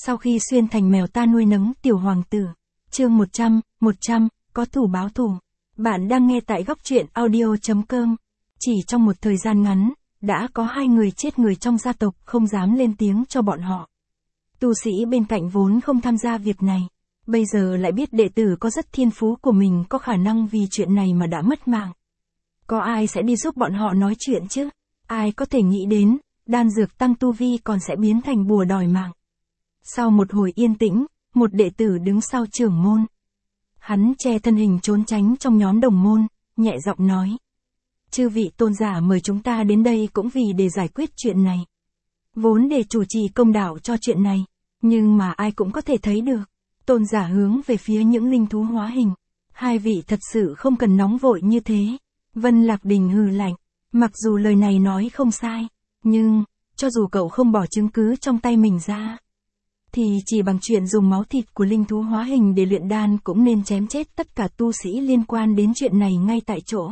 Sau khi xuyên thành mèo ta nuôi nấng tiểu hoàng tử. Chương 100, có thù báo thù. Bạn đang nghe tại góc truyện audio.com. Chỉ trong một thời gian ngắn, đã có 2 người chết người trong gia tộc không dám lên tiếng cho bọn họ. Tu sĩ bên cạnh vốn không tham gia việc này. Bây giờ lại biết đệ tử có rất thiên phú của mình có khả năng vì chuyện này mà đã mất mạng. Có ai sẽ đi giúp bọn họ nói chuyện chứ? Ai có thể nghĩ đến, đan dược tăng tu vi còn sẽ biến thành bùa đòi mạng. Sau một hồi yên tĩnh, một đệ tử đứng sau trưởng môn. Hắn che thân hình trốn tránh trong nhóm đồng môn, nhẹ giọng nói. Chư vị tôn giả mời chúng ta đến đây cũng vì để giải quyết chuyện này. Vốn để chủ trì công đạo cho chuyện này, nhưng mà ai cũng có thể thấy được. Tôn giả hướng về phía những linh thú hóa hình. 2 vị thật sự không cần nóng vội như thế. Vân Lạc Đình hừ lạnh. Mặc dù lời này nói không sai, nhưng, cho dù cậu không bỏ chứng cứ trong tay mình ra, thì chỉ bằng chuyện dùng máu thịt của linh thú hóa hình để luyện đan cũng nên chém chết tất cả tu sĩ liên quan đến chuyện này ngay tại chỗ.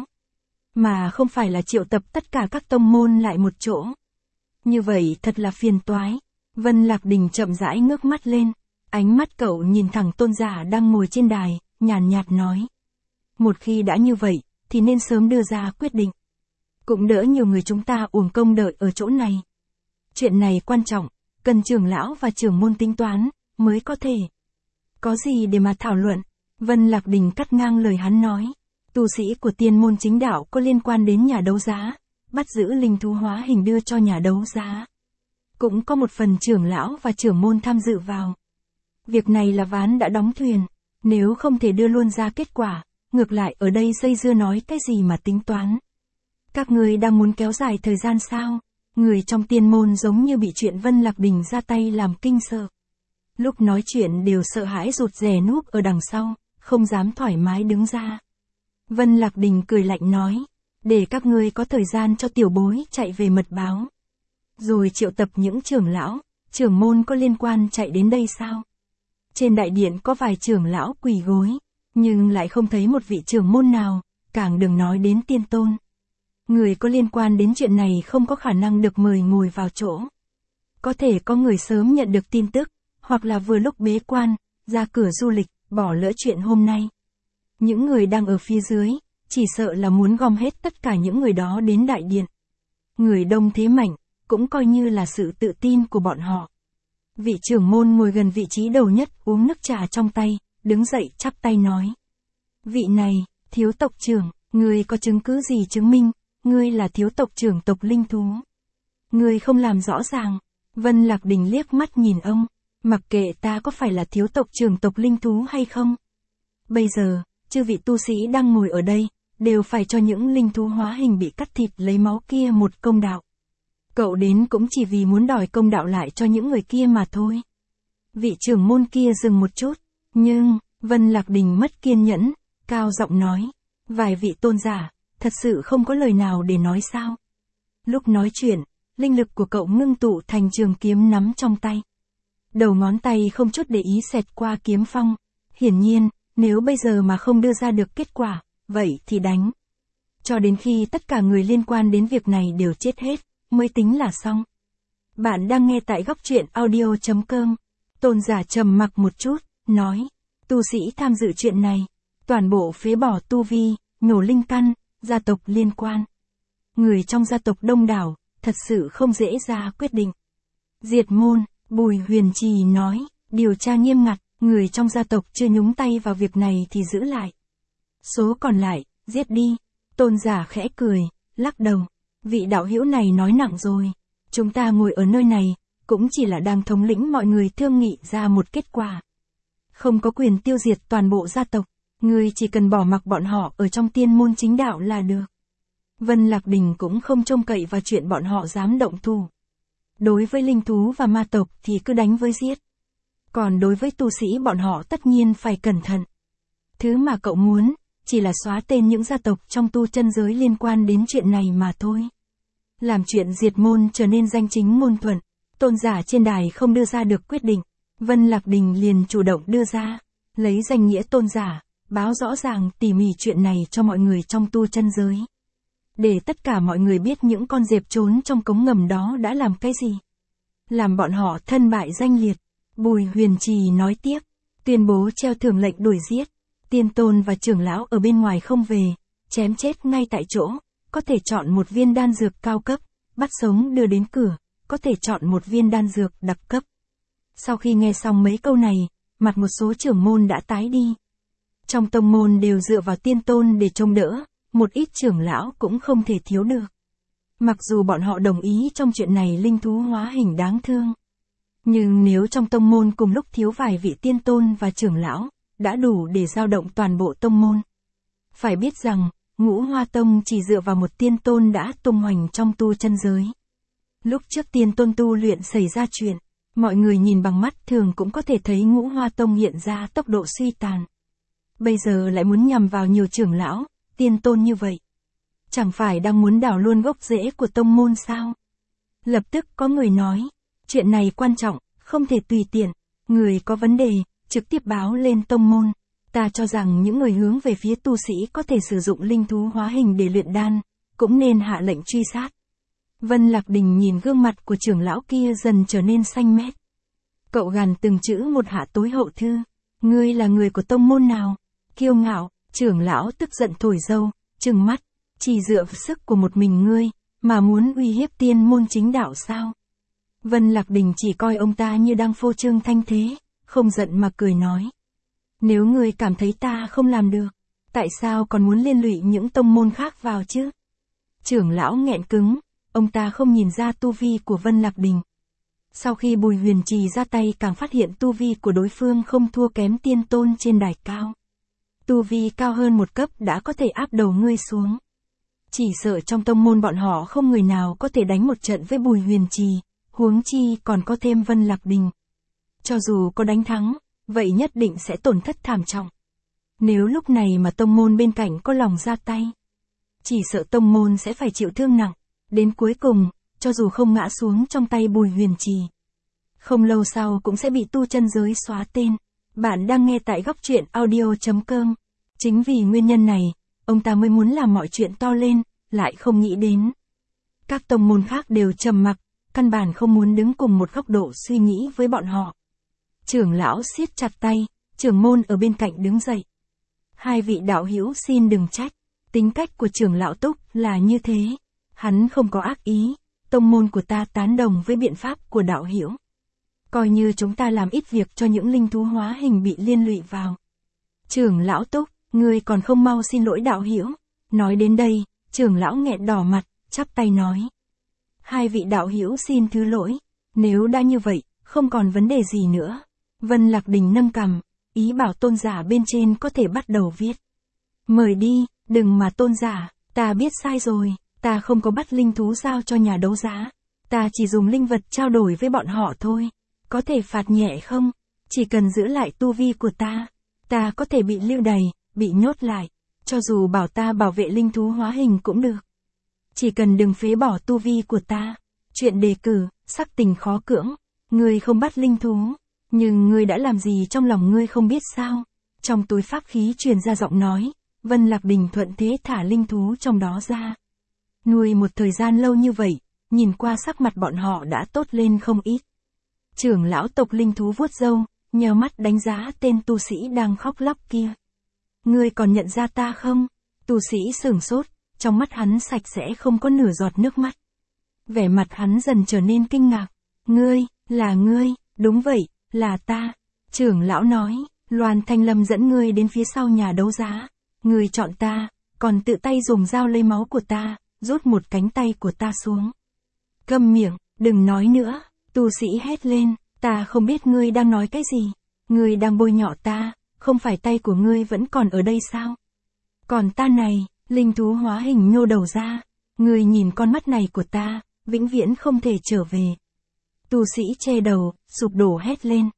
Mà không phải là triệu tập tất cả các tông môn lại một chỗ. Như vậy thật là phiền toái. Vân Lạc Đình chậm rãi ngước mắt lên. Ánh mắt cậu nhìn thẳng tôn giả đang ngồi trên đài, nhàn nhạt nói. Một khi đã như vậy, thì nên sớm đưa ra quyết định. Cũng đỡ nhiều người chúng ta uổng công đợi ở chỗ này. Chuyện này quan trọng, cần trưởng lão và trưởng môn tính toán, mới có thể. Có gì để mà thảo luận? Vân Lạc Đình cắt ngang lời hắn nói. Tu sĩ của tiên môn chính đạo có liên quan đến nhà đấu giá, bắt giữ linh thú hóa hình đưa cho nhà đấu giá. Cũng có một phần trưởng lão và trưởng môn tham dự vào. Việc này là ván đã đóng thuyền, nếu không thể đưa luôn ra kết quả, ngược lại ở đây dây dưa nói cái gì mà tính toán. Các người đang muốn kéo dài thời gian sao? Người trong tiên môn giống như bị chuyện Vân Lạc Đình ra tay làm kinh sợ. Lúc nói chuyện đều sợ hãi rụt rè núp ở đằng sau, không dám thoải mái đứng ra. Vân Lạc Đình cười lạnh nói, để các ngươi có thời gian cho tiểu bối chạy về mật báo. Rồi triệu tập những trưởng lão, trưởng môn có liên quan chạy đến đây sao? Trên đại điện có vài trưởng lão quỳ gối, nhưng lại không thấy một vị trưởng môn nào, càng đừng nói đến tiên tôn. Người có liên quan đến chuyện này không có khả năng được mời ngồi vào chỗ. Có thể có người sớm nhận được tin tức, hoặc là vừa lúc bế quan, ra cửa du lịch, bỏ lỡ chuyện hôm nay. Những người đang ở phía dưới, chỉ sợ là muốn gom hết tất cả những người đó đến đại điện. Người đông thế mạnh, cũng coi như là sự tự tin của bọn họ. Vị trưởng môn ngồi gần vị trí đầu nhất uống nước trà trong tay, đứng dậy chắp tay nói. Vị này, thiếu tộc trưởng, ngươi có chứng cứ gì chứng minh, ngươi là thiếu tộc trưởng tộc linh thú? Ngươi không làm rõ ràng. Vân Lạc Đình liếc mắt nhìn ông, mặc kệ ta có phải là thiếu tộc trưởng tộc linh thú hay không. Bây giờ, chư vị tu sĩ đang ngồi ở đây, đều phải cho những linh thú hóa hình bị cắt thịt lấy máu kia một công đạo. Cậu đến cũng chỉ vì muốn đòi công đạo lại cho những người kia mà thôi. Vị trưởng môn kia dừng một chút, nhưng, Vân Lạc Đình mất kiên nhẫn, cao giọng nói, vài vị tôn giả, thật sự không có lời nào để nói sao. Lúc nói chuyện, linh lực của cậu ngưng tụ thành trường kiếm nắm trong tay. Đầu ngón tay không chút để ý xẹt qua kiếm phong. Hiển nhiên, nếu bây giờ mà không đưa ra được kết quả, vậy thì đánh. Cho đến khi tất cả người liên quan đến việc này đều chết hết, mới tính là xong. Bạn đang nghe tại góc truyện audio.com. Tôn giả trầm mặc một chút, nói, tu sĩ tham dự chuyện này, toàn bộ phế bỏ tu vi, nhổ linh căn, gia tộc liên quan. Người trong gia tộc đông đảo, thật sự không dễ ra quyết định. Diệt môn, Bùi Huyền Trì nói, điều tra nghiêm ngặt, người trong gia tộc chưa nhúng tay vào việc này thì giữ lại. Số còn lại, giết đi. Tôn giả khẽ cười, lắc đầu. Vị đạo hữu này nói nặng rồi. Chúng ta ngồi ở nơi này, cũng chỉ là đang thống lĩnh mọi người thương nghị ra một kết quả. Không có quyền tiêu diệt toàn bộ gia tộc. Người chỉ cần bỏ mặc bọn họ ở trong tiên môn chính đạo là được. Vân Lạc Đình cũng không trông cậy vào chuyện bọn họ dám động thủ. Đối với linh thú và ma tộc thì cứ đánh với giết. Còn đối với tu sĩ bọn họ tất nhiên phải cẩn thận. Thứ mà cậu muốn, chỉ là xóa tên những gia tộc trong tu chân giới liên quan đến chuyện này mà thôi. Làm chuyện diệt môn trở nên danh chính ngôn thuận, tôn giả trên đài không đưa ra được quyết định. Vân Lạc Đình liền chủ động đưa ra, lấy danh nghĩa tôn giả, báo rõ ràng tỉ mỉ chuyện này cho mọi người trong tu chân giới. Để tất cả mọi người biết những con dẹp trốn trong cống ngầm đó đã làm cái gì. Làm bọn họ thân bại danh liệt. Bùi Huyền Trì nói tiếp, tuyên bố treo thưởng lệnh đuổi giết. Tiên tôn và trưởng lão ở bên ngoài không về, chém chết ngay tại chỗ, có thể chọn một viên đan dược cao cấp, bắt sống đưa đến cửa, có thể chọn một viên đan dược đặc cấp. Sau khi nghe xong mấy câu này, mặt một số trưởng môn đã tái đi. Trong tông môn đều dựa vào tiên tôn để trông đỡ, một ít trưởng lão cũng không thể thiếu được. Mặc dù bọn họ đồng ý trong chuyện này linh thú hóa hình đáng thương. Nhưng nếu trong tông môn cùng lúc thiếu vài vị tiên tôn và trưởng lão, đã đủ để dao động toàn bộ tông môn. Phải biết rằng, Ngũ Hoa Tông chỉ dựa vào một tiên tôn đã tung hoành trong tu chân giới. Lúc trước tiên tôn tu luyện xảy ra chuyện, mọi người nhìn bằng mắt thường cũng có thể thấy Ngũ Hoa Tông hiện ra tốc độ suy tàn. Bây giờ lại muốn nhằm vào nhiều trưởng lão, tiên tôn như vậy. Chẳng phải đang muốn đảo luôn gốc rễ của tông môn sao? Lập tức có người nói, chuyện này quan trọng, không thể tùy tiện, người có vấn đề, trực tiếp báo lên tông môn. Ta cho rằng những người hướng về phía tu sĩ có thể sử dụng linh thú hóa hình để luyện đan, cũng nên hạ lệnh truy sát. Vân Lạc Đình nhìn gương mặt của trưởng lão kia dần trở nên xanh mét. Cậu gằn từng chữ một hạ tối hậu thư. Ngươi là người của tông môn nào? Kiêu ngạo, trưởng lão tức giận thổi dâu, trừng mắt. Chỉ dựa vào sức của một mình ngươi, mà muốn uy hiếp tiên môn chính đạo sao? Vân Lạc Đình chỉ coi ông ta như đang phô trương thanh thế, không giận mà cười nói. Nếu ngươi cảm thấy ta không làm được, tại sao còn muốn liên lụy những tông môn khác vào chứ? Trưởng lão nghẹn cứng, ông ta không nhìn ra tu vi của Vân Lạc Đình. Sau khi Bùi Huyền Trì ra tay càng phát hiện tu vi của đối phương không thua kém tiên tôn trên đài cao. Tu vi cao hơn một cấp đã có thể áp đầu ngươi xuống. Chỉ sợ trong tông môn bọn họ không người nào có thể đánh một trận với Bùi Huyền Trì, huống chi còn có thêm Vân Lạc Đình. Cho dù có đánh thắng, vậy nhất định sẽ tổn thất thảm trọng. Nếu lúc này mà tông môn bên cạnh có lòng ra tay, chỉ sợ tông môn sẽ phải chịu thương nặng, đến cuối cùng, cho dù không ngã xuống trong tay Bùi Huyền Trì, không lâu sau cũng sẽ bị tu chân giới xóa tên. Bạn đang nghe tại góc truyện audio.com. Chính vì nguyên nhân này, ông ta mới muốn làm mọi chuyện to lên, lại không nghĩ đến. Các tông môn khác đều trầm mặc, căn bản không muốn đứng cùng một góc độ suy nghĩ với bọn họ. Trưởng lão siết chặt tay, trưởng môn ở bên cạnh đứng dậy. Hai vị đạo hữu xin đừng trách, tính cách của trưởng lão Túc là như thế. Hắn không có ác ý, tông môn của ta tán đồng với biện pháp của đạo hữu. Coi như chúng ta làm ít việc cho những linh thú hóa hình bị liên lụy vào. Trưởng lão Túc, ngươi còn không mau xin lỗi đạo hữu. Nói đến đây, trưởng lão nghẹn đỏ mặt, chắp tay nói. Hai vị đạo hữu xin thứ lỗi, nếu đã như vậy, không còn vấn đề gì nữa. Vân Lạc Đình nâng cằm, ý bảo tôn giả bên trên có thể bắt đầu viết. Mời đi, đừng mà tôn giả, ta biết sai rồi, ta không có bắt linh thú giao cho nhà đấu giá. Ta chỉ dùng linh vật trao đổi với bọn họ thôi. Có thể phạt nhẹ không? Chỉ cần giữ lại tu vi của ta. Ta có thể bị lưu đày, bị nhốt lại. Cho dù bảo ta bảo vệ linh thú hóa hình cũng được. Chỉ cần đừng phế bỏ tu vi của ta. Chuyện đề cử, sắc tình khó cưỡng. Ngươi không bắt linh thú. Nhưng ngươi đã làm gì trong lòng ngươi không biết sao? Trong túi pháp khí truyền ra giọng nói. Vân Lạc Đình thuận thế thả linh thú trong đó ra. Nuôi một thời gian lâu như vậy, nhìn qua sắc mặt bọn họ đã tốt lên không ít. Trưởng lão tộc linh thú vuốt râu, nhờ mắt đánh giá tên tu sĩ đang khóc lóc kia. Ngươi còn nhận ra ta không? Tu sĩ sửng sốt, trong mắt hắn sạch sẽ không có nửa giọt nước mắt. Vẻ mặt hắn dần trở nên kinh ngạc. Ngươi, là ngươi, đúng vậy, là ta. Trưởng lão nói, Loan Thanh Lâm dẫn ngươi đến phía sau nhà đấu giá. Ngươi chọn ta, còn tự tay dùng dao lấy máu của ta, rút một cánh tay của ta xuống. Câm miệng, đừng nói nữa. Tu sĩ hét lên, ta không biết ngươi đang nói cái gì. Ngươi đang bôi nhọ ta, không phải tay của ngươi vẫn còn ở đây sao? Còn ta này, linh thú hóa hình nhô đầu ra. Ngươi nhìn con mắt này của ta, vĩnh viễn không thể trở về. Tu sĩ che đầu, sụp đổ hét lên.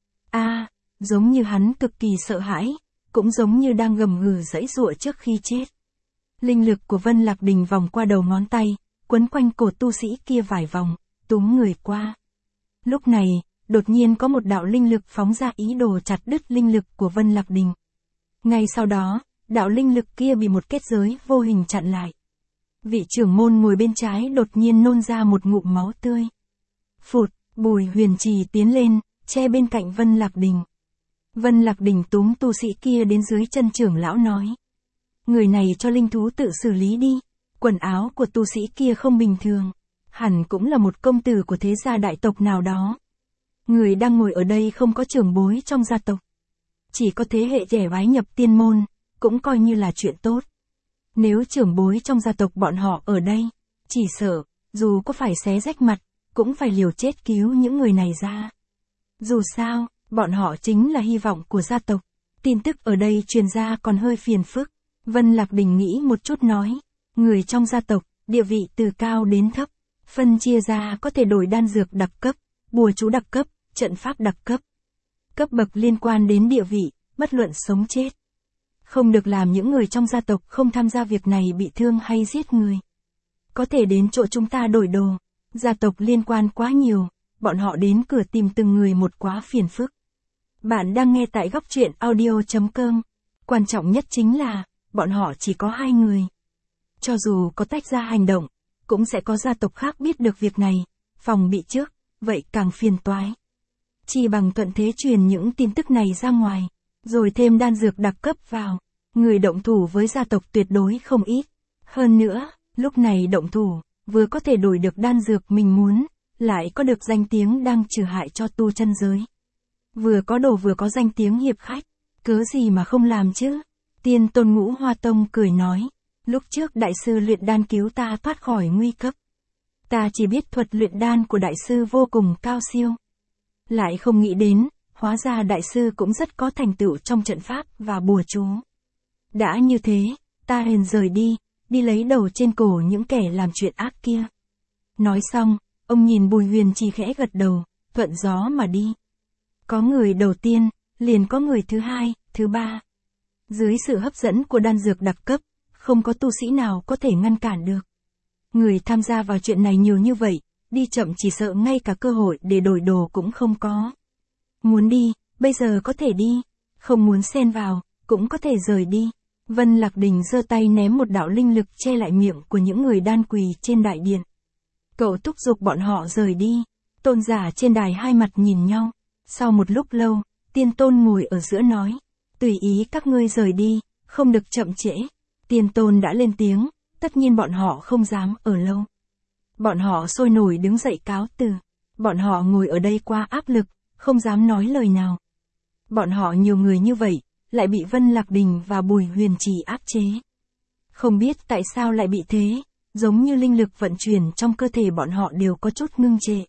Giống như hắn cực kỳ sợ hãi, cũng giống như đang gầm gừ giãy giụa trước khi chết. Linh lực của Vân Lạc Đình vòng qua đầu ngón tay, quấn quanh cổ tu sĩ kia vài vòng, túm người qua. Lúc này, đột nhiên có một đạo linh lực phóng ra ý đồ chặt đứt linh lực của Vân Lạc Đình. Ngay sau đó, đạo linh lực kia bị một kết giới vô hình chặn lại. Vị trưởng môn ngồi bên trái đột nhiên nôn ra một ngụm máu tươi. Phụt, Bùi Huyền Trì tiến lên, che bên cạnh Vân Lạc Đình. Vân Lạc Đình túm tu sĩ kia đến dưới chân trưởng lão nói. Người này cho linh thú tự xử lý đi. Quần áo của tu sĩ kia không bình thường. Hẳn cũng là một công tử của thế gia đại tộc nào đó. Người đang ngồi ở đây không có trưởng bối trong gia tộc. Chỉ có thế hệ trẻ bái nhập tiên môn, cũng coi như là chuyện tốt. Nếu trưởng bối trong gia tộc bọn họ ở đây, chỉ sợ, dù có phải xé rách mặt, cũng phải liều chết cứu những người này ra. Dù sao, bọn họ chính là hy vọng của gia tộc. Tin tức ở đây truyền ra còn hơi phiền phức. Vân Lạc Đình nghĩ một chút nói. Người trong gia tộc, địa vị từ cao đến thấp. Phân chia ra có thể đổi đan dược đặc cấp, bùa chú đặc cấp, trận pháp đặc cấp. Cấp bậc liên quan đến địa vị, bất luận sống chết. Không được làm những người trong gia tộc không tham gia việc này bị thương hay giết người. Có thể đến chỗ chúng ta đổi đồ. Gia tộc liên quan quá nhiều, bọn họ đến cửa tìm từng người một quá phiền phức. Bạn đang nghe tại góc truyện audio.com. Quan trọng nhất chính là, bọn họ chỉ có 2 người. Cho dù có tách ra hành động, cũng sẽ có gia tộc khác biết được việc này, phòng bị trước, vậy càng phiền toái. Chỉ bằng thuận thế truyền những tin tức này ra ngoài, rồi thêm đan dược đặc cấp vào, người động thủ với gia tộc tuyệt đối không ít. Hơn nữa, lúc này động thủ, vừa có thể đổi được đan dược mình muốn, lại có được danh tiếng đang trừ hại cho tu chân giới. Vừa có đồ vừa có danh tiếng hiệp khách, cớ gì mà không làm chứ? Tiên Tôn Ngũ Hoa Tông cười nói, lúc trước đại sư luyện đan cứu ta thoát khỏi nguy cấp. Ta chỉ biết thuật luyện đan của đại sư vô cùng cao siêu. Lại không nghĩ đến, hóa ra đại sư cũng rất có thành tựu trong trận pháp và bùa chú. Đã như thế, ta liền rời đi, đi lấy đầu trên cổ những kẻ làm chuyện ác kia. Nói xong, ông nhìn Bùi Huyền Trì khẽ gật đầu, thuận gió mà đi. Có người đầu tiên, liền có người thứ hai, thứ ba. Dưới sự hấp dẫn của đan dược đặc cấp, không có tu sĩ nào có thể ngăn cản được. Người tham gia vào chuyện này nhiều như vậy, đi chậm chỉ sợ ngay cả cơ hội để đổi đồ cũng không có. Muốn đi, bây giờ có thể đi, không muốn xen vào, cũng có thể rời đi. Vân Lạc Đình giơ tay ném một đạo linh lực che lại miệng của những người đan quỳ trên đại điện. Cậu thúc giục bọn họ rời đi. Tôn giả trên đài hai mặt nhìn nhau. Sau một lúc lâu, Tiên Tôn ngồi ở giữa nói, tùy ý các ngươi rời đi, không được chậm trễ. Tiên Tôn đã lên tiếng, tất nhiên bọn họ không dám ở lâu. Bọn họ sôi nổi đứng dậy cáo từ. Bọn họ ngồi ở đây qua áp lực, không dám nói lời nào. Bọn họ nhiều người như vậy, lại bị Vân Lạc Đình và Bùi Huyền Trì áp chế. Không biết tại sao lại bị thế, giống như linh lực vận chuyển trong cơ thể bọn họ đều có chút ngưng trệ.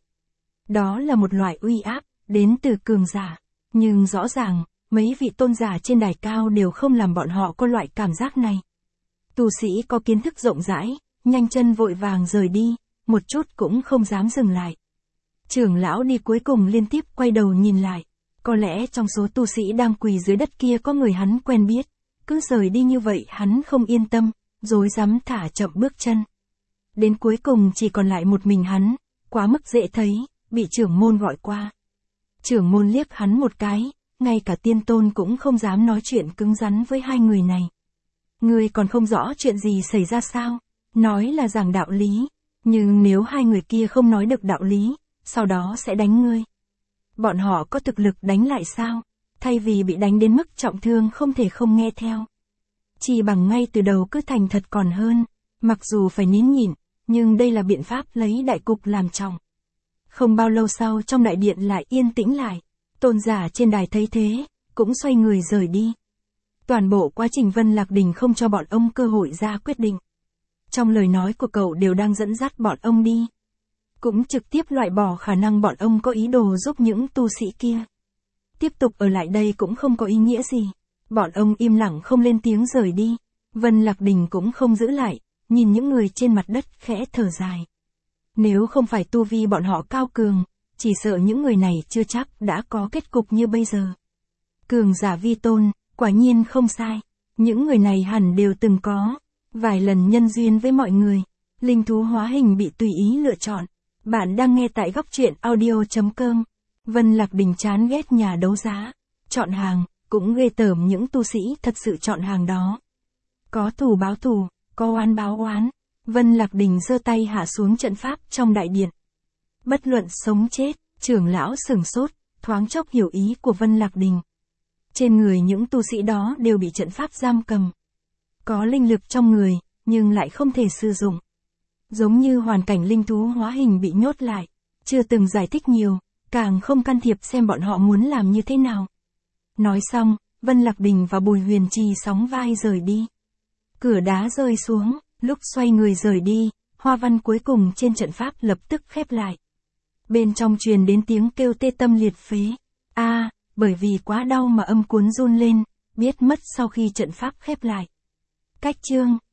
Đó là một loại uy áp, đến từ cường giả. Nhưng rõ ràng, mấy vị tôn giả trên đài cao đều không làm bọn họ có loại cảm giác này. Tu sĩ có kiến thức rộng rãi, nhanh chân vội vàng rời đi, một chút cũng không dám dừng lại. Trưởng lão đi cuối cùng liên tiếp quay đầu nhìn lại. Có lẽ trong số tu sĩ đang quỳ dưới đất kia có người hắn quen biết. Cứ rời đi như vậy hắn không yên tâm, rối rắm thả chậm bước chân. Đến cuối cùng chỉ còn lại một mình hắn, quá mức dễ thấy, bị trưởng môn gọi qua. Trưởng môn liếc hắn một cái, ngay cả Tiên Tôn cũng không dám nói chuyện cứng rắn với hai người này. Ngươi còn không rõ chuyện gì xảy ra sao? Nói là giảng đạo lý, nhưng nếu hai người kia không nói được đạo lý, sau đó sẽ đánh ngươi. Bọn họ có thực lực đánh lại sao? Thay vì bị đánh đến mức trọng thương không thể không nghe theo. Chỉ bằng ngay từ đầu cứ thành thật còn hơn, mặc dù phải nín nhịn, nhưng đây là biện pháp lấy đại cục làm trọng. Không bao lâu sau trong đại điện lại yên tĩnh lại, tôn giả trên đài thấy thế, cũng xoay người rời đi. Toàn bộ quá trình Vân Lạc Đình không cho bọn ông cơ hội ra quyết định. Trong lời nói của cậu đều đang dẫn dắt bọn ông đi. Cũng trực tiếp loại bỏ khả năng bọn ông có ý đồ giúp những tu sĩ kia. Tiếp tục ở lại đây cũng không có ý nghĩa gì. Bọn ông im lặng không lên tiếng rời đi. Vân Lạc Đình cũng không giữ lại, nhìn những người trên mặt đất khẽ thở dài. Nếu không phải tu vi bọn họ cao cường, chỉ sợ những người này chưa chắc đã có kết cục như bây giờ. Cường giả vi tôn, quả nhiên không sai. Những người này hẳn đều từng có vài lần nhân duyên với mọi người. Linh thú hóa hình bị tùy ý lựa chọn. Bạn đang nghe tại góc truyện audio.com. Vân Lạc Đình chán ghét nhà đấu giá. Chọn hàng, cũng ghê tởm những tu sĩ thật sự chọn hàng đó. Có thù báo thù, có oán báo oán. Vân Lạc Đình giơ tay hạ xuống trận pháp trong đại điện. Bất luận sống chết, trưởng lão sửng sốt, thoáng chốc hiểu ý của Vân Lạc Đình. Trên người những tu sĩ đó đều bị trận pháp giam cầm. Có linh lực trong người, nhưng lại không thể sử dụng. Giống như hoàn cảnh linh thú hóa hình bị nhốt lại, chưa từng giải thích nhiều, càng không can thiệp xem bọn họ muốn làm như thế nào. Nói xong, Vân Lạc Đình và Bùi Huyền Trì sóng vai rời đi. Cửa đá rơi xuống, lúc xoay người rời đi, hoa văn cuối cùng trên trận pháp lập tức khép lại. Bên trong truyền đến tiếng kêu tê tâm liệt phế. Bởi vì quá đau mà âm cuốn run lên, biết mất sau khi trận pháp khép lại. Cách chương